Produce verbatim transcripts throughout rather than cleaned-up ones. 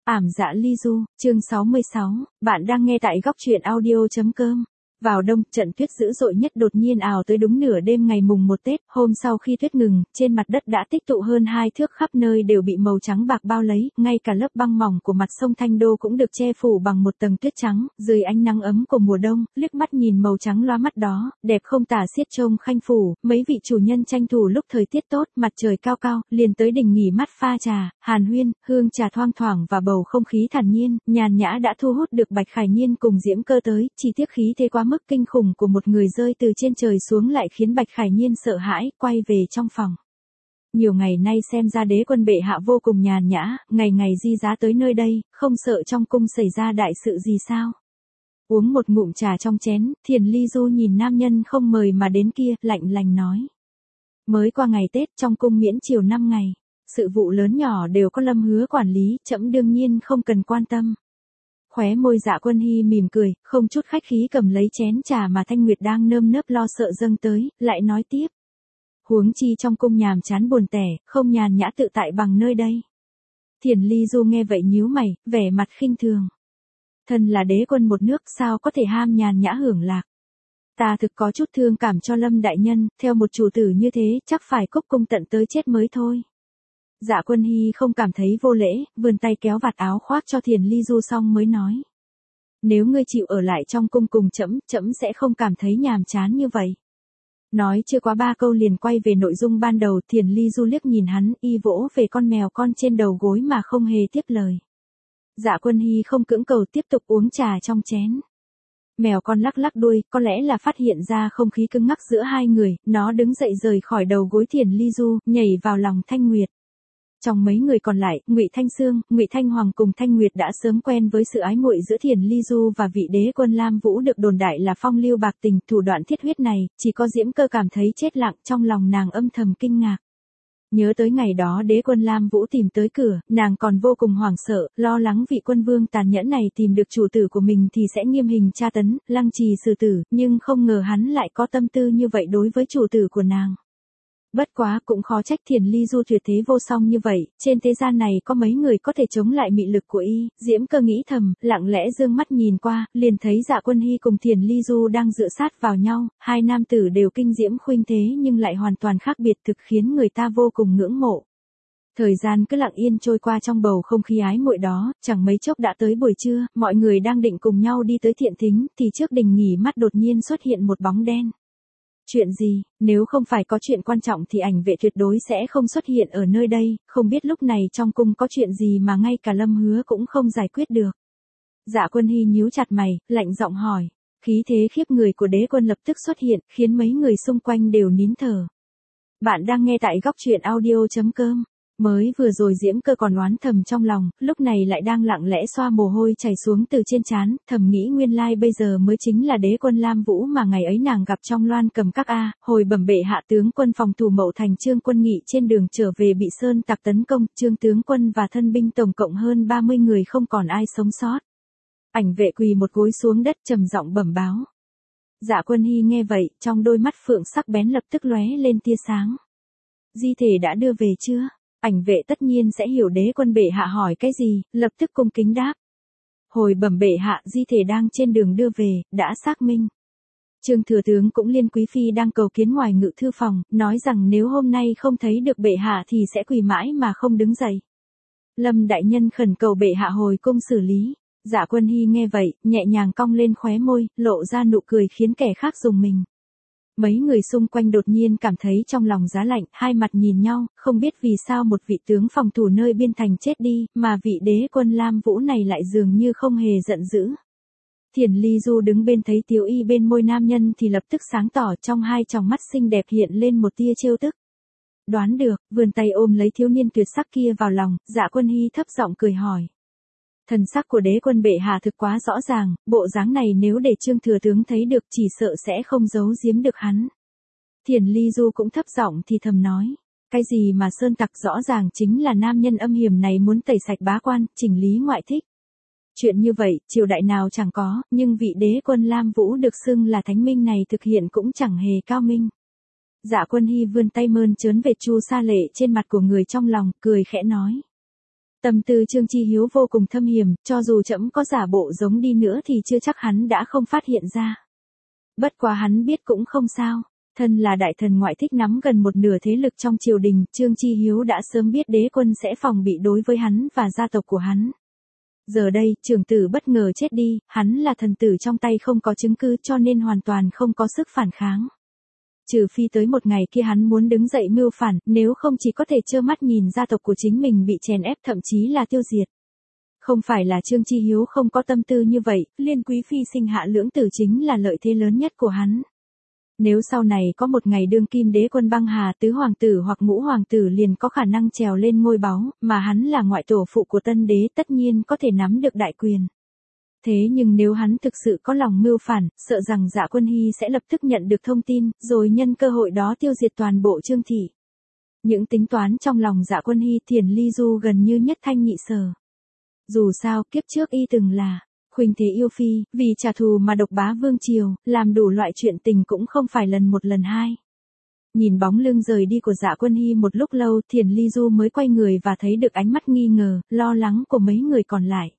Ảm dạ ly du, chương sáu mươi sáu, bạn đang nghe tại góc truyện audio.com. Vào đông, trận tuyết dữ dội nhất đột nhiên ào tới đúng nửa đêm ngày mùng một Tết, hôm sau khi tuyết ngừng, trên mặt đất đã tích tụ hơn hai thước, khắp nơi đều bị màu trắng bạc bao lấy, ngay cả lớp băng mỏng của mặt sông Thanh Đô cũng được che phủ bằng một tầng tuyết trắng, dưới ánh nắng ấm của mùa đông, liếc mắt nhìn màu trắng loa mắt đó, đẹp không tả xiết trông khanh phủ, mấy vị chủ nhân tranh thủ lúc thời tiết tốt, mặt trời cao cao, liền tới đình nghỉ mát pha trà, hàn huyên, hương trà thoang thoảng và bầu không khí thản nhiên, nhàn nhã đã thu hút được Bạch Khải Nhiên cùng Diễm Cơ tới, chỉ tiếc khí thế quá mức kinh khủng của một người rơi từ trên trời xuống lại khiến Bạch Khải Nhiên sợ hãi, quay về trong phòng. Nhiều ngày nay xem ra đế quân bệ hạ vô cùng nhàn nhã, ngày ngày di giá tới nơi đây, không sợ trong cung xảy ra đại sự gì sao? Uống một ngụm trà trong chén, Thiền Ly Du nhìn nam nhân không mời mà đến kia, lạnh lành nói. Mới qua ngày Tết trong cung miễn chiều năm ngày, sự vụ lớn nhỏ đều có Lâm Hứa quản lý, trẫm đương nhiên không cần quan tâm. Khóe môi Dạ Quân Hy mỉm cười, không chút khách khí cầm lấy chén trà mà Thanh Nguyệt đang nơm nớp lo sợ dâng tới, lại nói tiếp. Huống chi trong cung nhàm chán buồn tẻ, không nhàn nhã tự tại bằng nơi đây. Thiền Ly Du nghe vậy nhíu mày, vẻ mặt khinh thường. Thân là đế quân một nước sao có thể ham nhàn nhã hưởng lạc. Ta thực có chút thương cảm cho Lâm đại nhân, theo một chủ tử như thế chắc phải cúc cung tận tới chết mới thôi. Dạ Quân Hy không cảm thấy vô lễ, vươn tay kéo vạt áo khoác cho Thiền Ly Du xong mới nói. Nếu ngươi chịu ở lại trong cung cùng trẫm, trẫm sẽ không cảm thấy nhàm chán như vậy. Nói chưa quá ba câu liền quay về nội dung ban đầu, Thiền Ly Du liếc nhìn hắn, y vỗ về con mèo con trên đầu gối mà không hề tiếp lời. Dạ Quân Hy không cưỡng cầu tiếp tục uống trà trong chén. Mèo con lắc lắc đuôi, có lẽ là phát hiện ra không khí cứng ngắc giữa hai người, nó đứng dậy rời khỏi đầu gối Thiền Ly Du, nhảy vào lòng Thanh Nguyệt. Trong mấy người còn lại, Ngụy Thanh Sương, Ngụy Thanh Hoàng cùng Thanh Nguyệt đã sớm quen với sự ái muội giữa Thiền Ly Du và vị đế quân Lam Vũ được đồn đại là phong lưu bạc tình, thủ đoạn thiết huyết này, chỉ có Diễm Cơ cảm thấy chết lặng, trong lòng nàng âm thầm kinh ngạc. Nhớ tới ngày đó đế quân Lam Vũ tìm tới cửa, nàng còn vô cùng hoảng sợ, lo lắng vị quân vương tàn nhẫn này tìm được chủ tử của mình thì sẽ nghiêm hình tra tấn, lăng trì xử tử, nhưng không ngờ hắn lại có tâm tư như vậy đối với chủ tử của nàng. Bất quá cũng khó trách Thiền Ly Du tuyệt thế vô song như vậy, trên thế gian này có mấy người có thể chống lại mị lực của y, Diễm Cơ nghĩ thầm, lặng lẽ dương mắt nhìn qua, liền thấy Dạ Quân Hy cùng Thiền Ly Du đang dựa sát vào nhau, hai nam tử đều kinh diễm khuynh thế nhưng lại hoàn toàn khác biệt thực khiến người ta vô cùng ngưỡng mộ. Thời gian cứ lặng yên trôi qua trong bầu không khí ái muội đó, chẳng mấy chốc đã tới buổi trưa, mọi người đang định cùng nhau đi tới thiện thính, thì trước đình nghỉ mát đột nhiên xuất hiện một bóng đen. Chuyện gì, nếu không phải có chuyện quan trọng thì ảnh vệ tuyệt đối sẽ không xuất hiện ở nơi đây, không biết lúc này trong cung có chuyện gì mà ngay cả Lâm Hứa cũng không giải quyết được. Dạ Quân Hy nhíu chặt mày, lạnh giọng hỏi, khí thế khiếp người của đế quân lập tức xuất hiện, khiến mấy người xung quanh đều nín thở. Bạn đang nghe tại góc truyện audio.com. Mới vừa rồi Diễm Cơ còn oán thầm trong lòng, lúc này lại đang lặng lẽ xoa mồ hôi chảy xuống từ trên trán, thầm nghĩ nguyên lai bây giờ mới chính là đế quân Lam Vũ mà ngày ấy nàng gặp trong Loan Cầm Các a, hồi bẩm bệ hạ tướng quân phòng thủ Mậu Thành Trương Quân Nghị trên đường trở về bị sơn tặc tấn công, Trương tướng quân và thân binh tổng cộng hơn ba mươi người không còn ai sống sót. Ảnh vệ quỳ một gối xuống đất trầm giọng bẩm báo. Dạ Quân Hy nghe vậy, trong đôi mắt phượng sắc bén lập tức lóe lên tia sáng. Di thể đã đưa về chưa? Ảnh vệ tất nhiên sẽ hiểu đế quân bệ hạ hỏi cái gì, lập tức cung kính đáp. Hồi bẩm bệ hạ, di thể đang trên đường đưa về, đã xác minh. Trương thừa tướng cũng liên quý phi đang cầu kiến ngoài ngự thư phòng, nói rằng nếu hôm nay không thấy được bệ hạ thì sẽ quỳ mãi mà không đứng dậy. Lâm đại nhân khẩn cầu bệ hạ hồi cung xử lý. Dạ Quân Hy nghe vậy, nhẹ nhàng cong lên khóe môi, lộ ra nụ cười khiến kẻ khác rùng mình. Mấy người xung quanh đột nhiên cảm thấy trong lòng giá lạnh, hai mặt nhìn nhau, không biết vì sao một vị tướng phòng thủ nơi biên thành chết đi, mà vị đế quân Lam Vũ này lại dường như không hề giận dữ. Thiền Ly Du đứng bên thấy Tiếu Y bên môi nam nhân thì lập tức sáng tỏ, trong hai tròng mắt xinh đẹp hiện lên một tia trêu tức. Đoán được, vươn tay ôm lấy thiếu niên tuyệt sắc kia vào lòng, Dạ Quân Hy thấp giọng cười hỏi. Thần sắc của đế quân bệ hạ thực quá rõ ràng, bộ dáng này nếu để Trương thừa tướng thấy được chỉ sợ sẽ không giấu giếm được hắn. Thiền Ly Du cũng thấp giọng thì thầm nói, cái gì mà sơn tặc rõ ràng chính là nam nhân âm hiểm này muốn tẩy sạch bá quan, chỉnh lý ngoại thích. Chuyện như vậy, triều đại nào chẳng có, nhưng vị đế quân Lam Vũ được xưng là thánh minh này thực hiện cũng chẳng hề cao minh. Dạ Quân Hy vươn tay mơn trớn về Chu Sa Lệ trên mặt của người trong lòng, cười khẽ nói. Tâm tư Trương Chi Hiếu vô cùng thâm hiểm, cho dù trẫm có giả bộ giống đi nữa thì chưa chắc hắn đã không phát hiện ra. Bất quá hắn biết cũng không sao, thân là đại thần ngoại thích nắm gần một nửa thế lực trong triều đình, Trương Chi Hiếu đã sớm biết đế quân sẽ phòng bị đối với hắn và gia tộc của hắn. Giờ đây, trưởng tử bất ngờ chết đi, hắn là thần tử trong tay không có chứng cứ cho nên hoàn toàn không có sức phản kháng. Trừ phi tới một ngày kia hắn muốn đứng dậy mưu phản, nếu không chỉ có thể trơ mắt nhìn gia tộc của chính mình bị chèn ép thậm chí là tiêu diệt. Không phải là Trương Chi Hiếu không có tâm tư như vậy, Liên Quý Phi sinh hạ lưỡng tử chính là lợi thế lớn nhất của hắn. Nếu sau này có một ngày đương kim đế quân băng hà, tứ hoàng tử hoặc ngũ hoàng tử liền có khả năng trèo lên ngôi báu, mà hắn là ngoại tổ phụ của tân đế tất nhiên có thể nắm được đại quyền. Thế nhưng nếu hắn thực sự có lòng mưu phản, sợ rằng Dạ Quân Hy sẽ lập tức nhận được thông tin, rồi nhân cơ hội đó tiêu diệt toàn bộ Trương thị. Những tính toán trong lòng Dạ Quân Hy, Thiền Ly Du gần như nhất thanh nhị sở. Dù sao, kiếp trước y từng là khuynh thế yêu phi, vì trả thù mà độc bá vương triều, làm đủ loại chuyện tình cũng không phải lần một lần hai. Nhìn bóng lưng rời đi của Dạ Quân Hy một lúc lâu, Thiền Ly Du mới quay người và thấy được ánh mắt nghi ngờ, lo lắng của mấy người còn lại.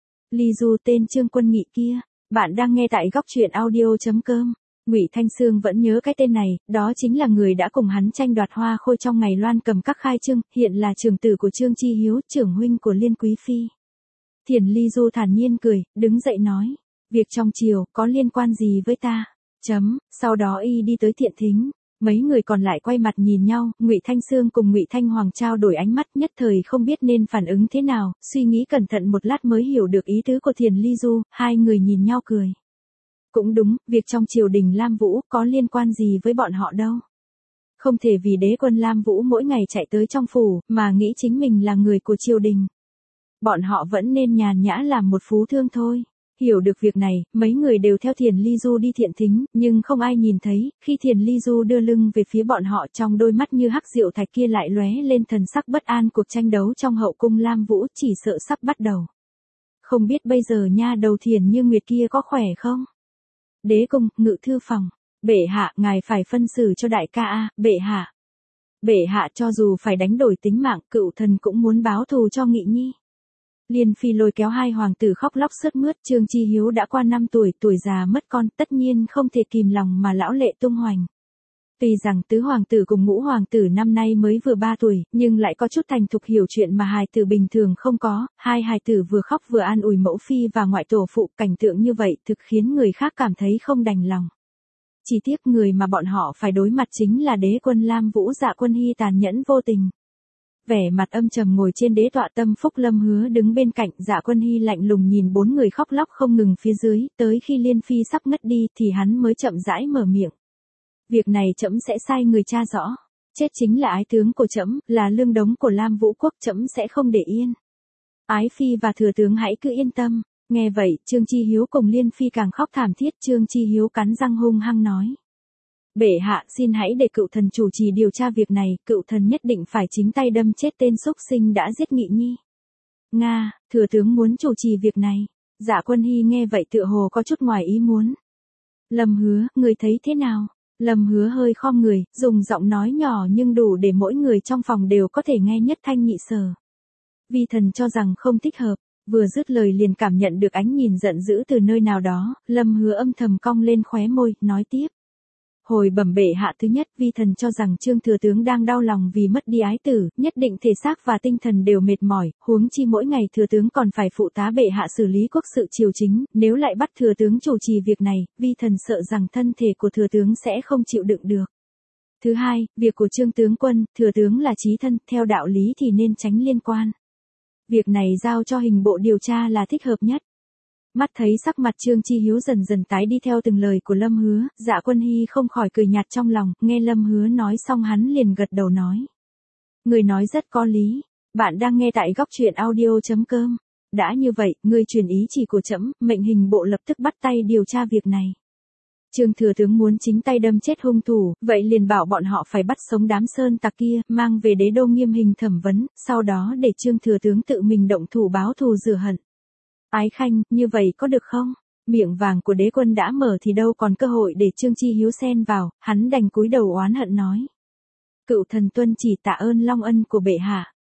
Ly Du, tên Trương Quân Nghị kia, bạn đang nghe tại góc truyện audio chấm com. Ngụy Thanh Sương vẫn nhớ cái tên này, đó chính là người đã cùng hắn tranh đoạt hoa khôi trong ngày loan cầm các khai trương, hiện là trưởng tử của Trương Chi Hiếu, trưởng huynh của Liên Quý Phi. Thiền Ly Du thản nhiên cười, đứng dậy nói, việc trong triều có liên quan gì với ta? Chấm, sau đó y đi tới thiện thính. Mấy người còn lại quay mặt nhìn nhau, Ngụy Thanh Sương cùng Ngụy Thanh Hoàng trao đổi ánh mắt, nhất thời không biết nên phản ứng thế nào, suy nghĩ cẩn thận một lát mới hiểu được ý tứ của Thiền Ly Du, hai người nhìn nhau cười. Cũng đúng, việc trong triều đình Lam Vũ có liên quan gì với bọn họ đâu. Không thể vì đế quân Lam Vũ mỗi ngày chạy tới trong phủ, mà nghĩ chính mình là người của triều đình. Bọn họ vẫn nên nhàn nhã làm một phú thương thôi. Hiểu được việc này, mấy người đều theo Thiền Ly Du đi thiện thính, nhưng không ai nhìn thấy, khi Thiền Ly Du đưa lưng về phía bọn họ, trong đôi mắt như hắc diệu thạch kia lại lóe lên thần sắc bất an. Cuộc tranh đấu trong hậu cung Lam Vũ chỉ sợ sắp bắt đầu. Không biết bây giờ nha đầu Thiền Như Nguyệt kia có khỏe không? Đế cung, ngự thư phòng. Bệ hạ, ngài phải phân xử cho đại ca a, bệ hạ. Bệ hạ, cho dù phải đánh đổi tính mạng, cựu thần cũng muốn báo thù cho Nghị Nhi. Liên Phi lôi kéo hai hoàng tử khóc lóc sướt mướt. Trương Chi Hiếu đã qua năm tuổi, tuổi già mất con, tất nhiên không thể kìm lòng mà lão lệ tung hoành. Tuy rằng tứ hoàng tử cùng ngũ hoàng tử năm nay mới vừa ba tuổi, nhưng lại có chút thành thục hiểu chuyện mà hài tử bình thường không có, hai hài tử vừa khóc vừa an ủi mẫu phi và ngoại tổ phụ, cảnh tượng như vậy thực khiến người khác cảm thấy không đành lòng. Chỉ tiếc người mà bọn họ phải đối mặt chính là đế quân Lam Vũ Dạ Quân Hy tàn nhẫn vô tình. Vẻ mặt âm trầm ngồi trên đế tọa Tâm Phúc Lâm Hứa đứng bên cạnh, Dạ Quân Hy lạnh lùng nhìn bốn người khóc lóc không ngừng phía dưới, tới khi Liên Phi sắp ngất đi thì hắn mới chậm rãi mở miệng. Việc này trẫm sẽ sai người tra rõ, chết chính là ái tướng của trẫm, là lương đống của Lam Vũ quốc, trẫm sẽ không để yên. Ái Phi và thừa tướng hãy cứ yên tâm. Nghe vậy, Trương Chi Hiếu cùng Liên Phi càng khóc thảm thiết. Trương Chi Hiếu cắn răng hung hăng nói. Bệ hạ, xin hãy để cựu thần chủ trì điều tra việc này, cựu thần nhất định phải chính tay đâm chết tên xúc sinh đã giết Nghị Nhi. Nga, thừa tướng muốn chủ trì việc này. Dạ Quân Hy nghe vậy tựa hồ có chút ngoài ý muốn. Lâm Hứa, người thấy thế nào? Lâm Hứa hơi khom người, dùng giọng nói nhỏ nhưng đủ để mỗi người trong phòng đều có thể nghe nhất thanh nhị sở. Vi thần cho rằng không thích hợp, vừa dứt lời liền cảm nhận được ánh nhìn giận dữ từ nơi nào đó, Lâm Hứa âm thầm cong lên khóe môi, nói tiếp. Hồi bẩm bệ hạ, thứ nhất, vi thần cho rằng Trương thừa tướng đang đau lòng vì mất đi ái tử, nhất định thể xác và tinh thần đều mệt mỏi, huống chi mỗi ngày thừa tướng còn phải phụ tá bệ hạ xử lý quốc sự triều chính, nếu lại bắt thừa tướng chủ trì việc này, vi thần sợ rằng thân thể của thừa tướng sẽ không chịu đựng được. Thứ hai, việc của Trương tướng quân, thừa tướng là chí thân, theo đạo lý thì nên tránh liên quan. Việc này giao cho hình bộ điều tra là thích hợp nhất. Mắt thấy sắc mặt Trương Chi Hiếu dần dần tái đi theo từng lời của Lâm Hứa, Dạ Quân Hy không khỏi cười nhạt trong lòng, nghe Lâm Hứa nói xong hắn liền gật đầu nói. Người nói rất có lý, bạn đang nghe tại góc truyện audio chấm com. Đã như vậy, ngươi truyền ý chỉ của trẫm, mệnh hình bộ lập tức bắt tay điều tra việc này. Trương thừa tướng muốn chính tay đâm chết hung thủ, vậy liền bảo bọn họ phải bắt sống đám sơn tặc kia, mang về đế đô nghiêm hình thẩm vấn, sau đó để Trương thừa tướng tự mình động thủ báo thù rửa hận. Ái Khanh, như vậy có được không? Miệng vàng của đế quân đã mở thì đâu còn cơ hội để Trương Chi Hiếu xen vào, hắn đành cúi đầu oán hận nói. Cựu thần tuân chỉ tạ ơn long ân của bệ hạ.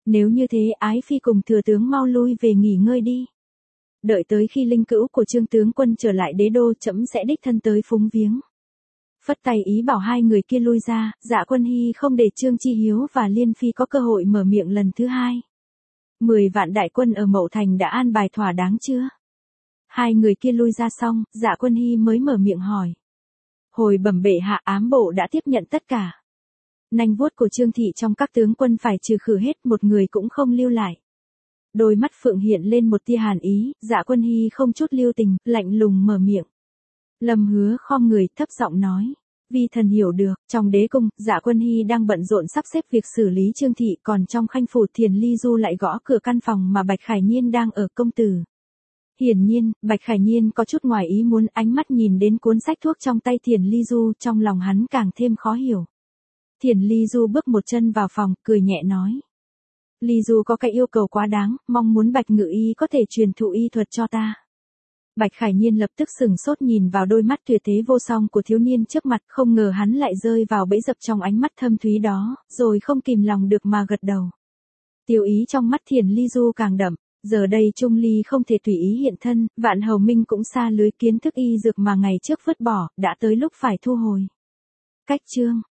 Nếu như thế ái phi cùng thừa tướng mau lui về nghỉ ngơi đi. Đợi tới khi linh cữu của Trương tướng quân trở lại đế đô trẫm sẽ đích thân tới phúng viếng. Phất tay ý bảo hai người kia lui ra, Dạ Quân Hy không để Trương Chi Hiếu và Liên Phi có cơ hội mở miệng lần thứ hai. Mười vạn đại quân ở Mậu Thành đã an bài thỏa đáng chưa? Hai người kia lui ra xong, Dạ Quân Hy mới mở miệng hỏi. Hồi bẩm bệ hạ, ám bộ đã tiếp nhận tất cả. Nanh vuốt của Trương thị trong các tướng quân phải trừ khử hết, một người cũng không lưu lại. Đôi mắt Phượng hiện lên một tia hàn ý, Dạ Quân Hy không chút lưu tình, lạnh lùng mở miệng. Lâm Hứa khom người thấp giọng nói. Vi thần hiểu được, trong đế cung, Dạ Quân Hy đang bận rộn sắp xếp việc xử lý Trương thị, còn trong khanh phủ Thiền Ly Du lại gõ cửa căn phòng mà Bạch Khải Nhiên đang ở. Công tử. Hiển nhiên, Bạch Khải Nhiên có chút ngoài ý muốn, ánh mắt nhìn đến cuốn sách thuốc trong tay Thiền Ly Du, trong lòng hắn càng thêm khó hiểu. Thiền Ly Du bước một chân vào phòng, cười nhẹ nói. Ly Du có cái yêu cầu quá đáng, mong muốn Bạch Ngự Y có thể truyền thụ y thuật cho ta. Bạch Khải Nhiên lập tức sừng sốt nhìn vào đôi mắt tuyệt thế vô song của thiếu niên trước mặt, không ngờ hắn lại rơi vào bẫy dập trong ánh mắt thâm thúy đó, rồi không kìm lòng được mà gật đầu. Tiêu ý trong mắt Thiền Ly Du càng đậm, giờ đây Trung Ly không thể tùy ý hiện thân, Vạn Hầu Minh cũng xa lưới kiến thức y dược mà ngày trước vứt bỏ, đã tới lúc phải thu hồi. Cách chương